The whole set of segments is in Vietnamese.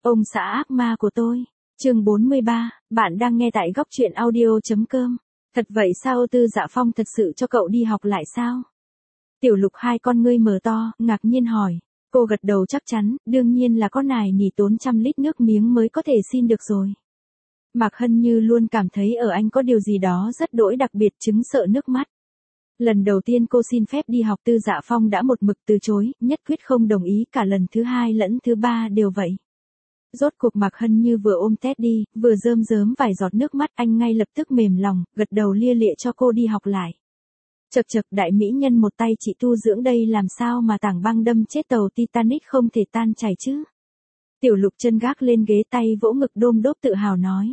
Ông xã ác ma của tôi. Chương 43, bạn đang nghe tại góc truyện audio.com. Thật vậy sao Tư Dạ Phong thật sự cho cậu đi học lại sao? Tiểu Lục hai con ngươi mở to, ngạc nhiên hỏi. Cô gật đầu chắc chắn, đương nhiên là có nài nỉ tốn trăm lít nước miếng mới có thể xin được rồi. Mạc Hân Như luôn cảm thấy ở anh có điều gì đó rất đỗi đặc biệt, chứng sợ nước mắt. Lần đầu tiên cô xin phép đi học Tư Dạ Phong đã một mực từ chối, nhất quyết không đồng ý, cả lần thứ hai lẫn thứ ba đều vậy. Rốt cuộc Mạc Hân Như vừa ôm Teddy, vừa rơm rớm vài giọt nước mắt, anh ngay lập tức mềm lòng, gật đầu lia lịa cho cô đi học lại. Chậc chậc, đại mỹ nhân một tay chị tu dưỡng đây làm sao mà tảng băng đâm chết tàu Titanic không thể tan chảy chứ. Tiểu Lục chân gác lên ghế, tay vỗ ngực đôm đốp tự hào nói.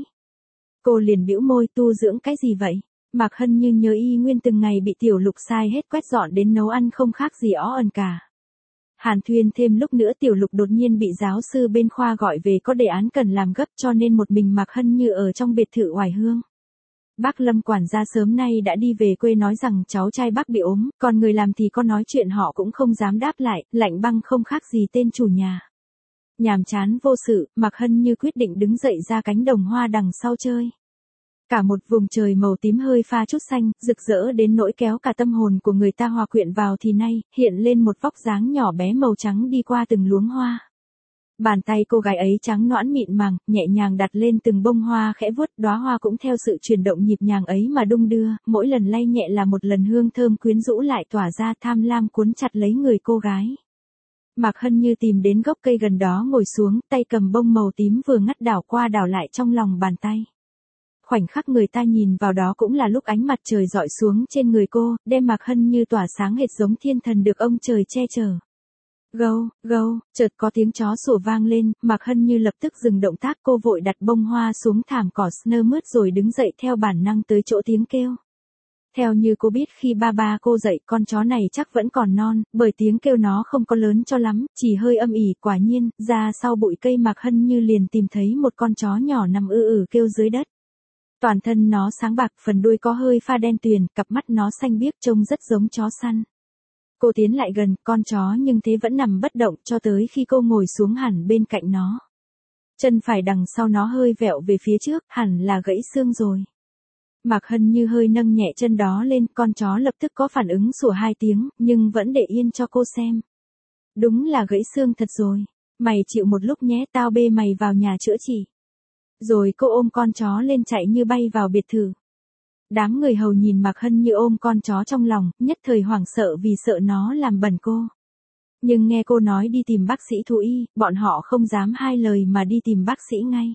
Cô liền bĩu môi, tu dưỡng cái gì vậy? Mạc Hân Như nhớ y nguyên từng ngày bị Tiểu Lục sai hết quét dọn đến nấu ăn không khác gì ó ẩn cả. Hàn Thuyên thêm lúc nữa Tiểu Lục đột nhiên bị giáo sư bên khoa gọi về có đề án cần làm gấp, cho nên một mình Mạc Hân Như ở trong biệt thự Hoài Hương. Bác Lâm quản gia sớm nay đã đi về quê nói rằng cháu trai bác bị ốm, còn người làm thì có nói chuyện họ cũng không dám đáp lại, lạnh băng không khác gì tên chủ nhà. Nhàm chán vô sự, Mạc Hân Như quyết định đứng dậy ra cánh đồng hoa đằng sau chơi. Cả một vùng trời màu tím hơi pha chút xanh, rực rỡ đến nỗi kéo cả tâm hồn của người ta hòa quyện vào thì nay, hiện lên một vóc dáng nhỏ bé màu trắng đi qua từng luống hoa. Bàn tay cô gái ấy trắng nõn mịn màng, nhẹ nhàng đặt lên từng bông hoa khẽ vuốt, đóa hoa cũng theo sự chuyển động nhịp nhàng ấy mà đung đưa, mỗi lần lay nhẹ là một lần hương thơm quyến rũ lại tỏa ra, tham lam cuốn chặt lấy người cô gái. Mạc Hân Như tìm đến gốc cây gần đó ngồi xuống, tay cầm bông màu tím vừa ngắt đảo qua đảo lại trong lòng bàn tay. Khoảnh khắc người ta nhìn vào đó cũng là lúc ánh mặt trời rọi xuống trên người cô, đem Mạc Hân Như tỏa sáng hệt giống thiên thần được ông trời che chở. Gâu, gâu, chợt có tiếng chó sủa vang lên, Mạc Hân Như lập tức dừng động tác, cô vội đặt bông hoa xuống thảm cỏ snơ mướt rồi đứng dậy theo bản năng tới chỗ tiếng kêu. Theo như cô biết khi ba cô dậy con chó này chắc vẫn còn non, bởi tiếng kêu nó không có lớn cho lắm, chỉ hơi âm ỉ, quả nhiên, ra sau bụi cây Mạc Hân Như liền tìm thấy một con chó nhỏ nằm kêu dưới đất. Toàn thân nó sáng bạc, phần đuôi có hơi pha đen tuyền, cặp mắt nó xanh biếc trông rất giống chó săn. Cô tiến lại gần, con chó nhưng thế vẫn nằm bất động cho tới khi cô ngồi xuống hẳn bên cạnh nó. Chân phải đằng sau nó hơi vẹo về phía trước, hẳn là gãy xương rồi. Mạc Hân Như hơi nâng nhẹ chân đó lên, con chó lập tức có phản ứng sủa 2 tiếng, nhưng vẫn để yên cho cô xem. Đúng là gãy xương thật rồi. Mày chịu một lúc nhé, tao bê mày vào nhà chữa trị. Rồi cô ôm con chó lên chạy như bay vào biệt thự. Đám người hầu nhìn Mạc Hân Như ôm con chó trong lòng, nhất thời hoảng sợ vì sợ nó làm bẩn cô. Nhưng nghe cô nói đi tìm bác sĩ thú y, bọn họ không dám hai lời mà đi tìm bác sĩ ngay.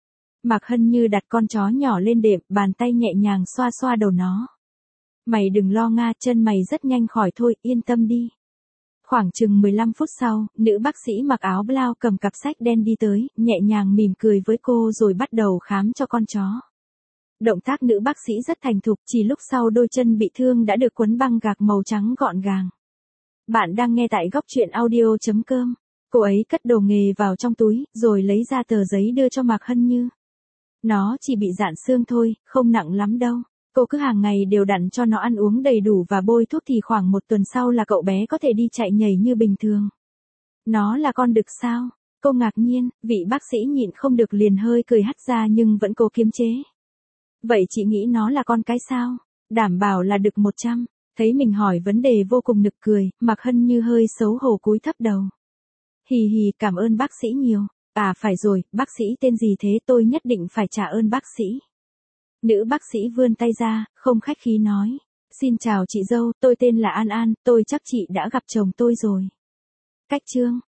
Mạc Hân Như đặt con chó nhỏ lên đệm, bàn tay nhẹ nhàng xoa xoa đầu nó. Mày đừng lo nga, chân mày rất nhanh khỏi thôi, yên tâm đi. Khoảng chừng 15 phút sau, nữ bác sĩ mặc áo blau cầm cặp sách đen đi tới, nhẹ nhàng mỉm cười với cô rồi bắt đầu khám cho con chó. Động tác nữ bác sĩ rất thành thục, chỉ lúc sau đôi chân bị thương đã được quấn băng gạc màu trắng gọn gàng. Bạn đang nghe tại góc truyện audio.com. Cô ấy cất đồ nghề vào trong túi, rồi lấy ra tờ giấy đưa cho Mạc Hân Như. Nó chỉ bị rạn xương thôi, không nặng lắm đâu. Cô cứ hàng ngày đều đặn cho nó ăn uống đầy đủ và bôi thuốc thì khoảng 1 tuần sau là cậu bé có thể đi chạy nhảy như bình thường. Nó là con đực sao? Cô ngạc nhiên, vị bác sĩ nhịn không được liền hơi cười hắt ra nhưng vẫn cố kiềm chế. Vậy chị nghĩ nó là con cái sao? Đảm bảo là đực 100. Thấy mình hỏi vấn đề vô cùng nực cười, Mạc Hân Như hơi xấu hổ cúi thấp đầu. Hì hì, cảm ơn bác sĩ nhiều. À phải rồi, bác sĩ tên gì thế, tôi nhất định phải trả ơn bác sĩ. Nữ bác sĩ vươn tay ra, không khách khí nói. Xin chào chị dâu, tôi tên là An An, tôi chắc chị đã gặp chồng tôi rồi. Cách chương.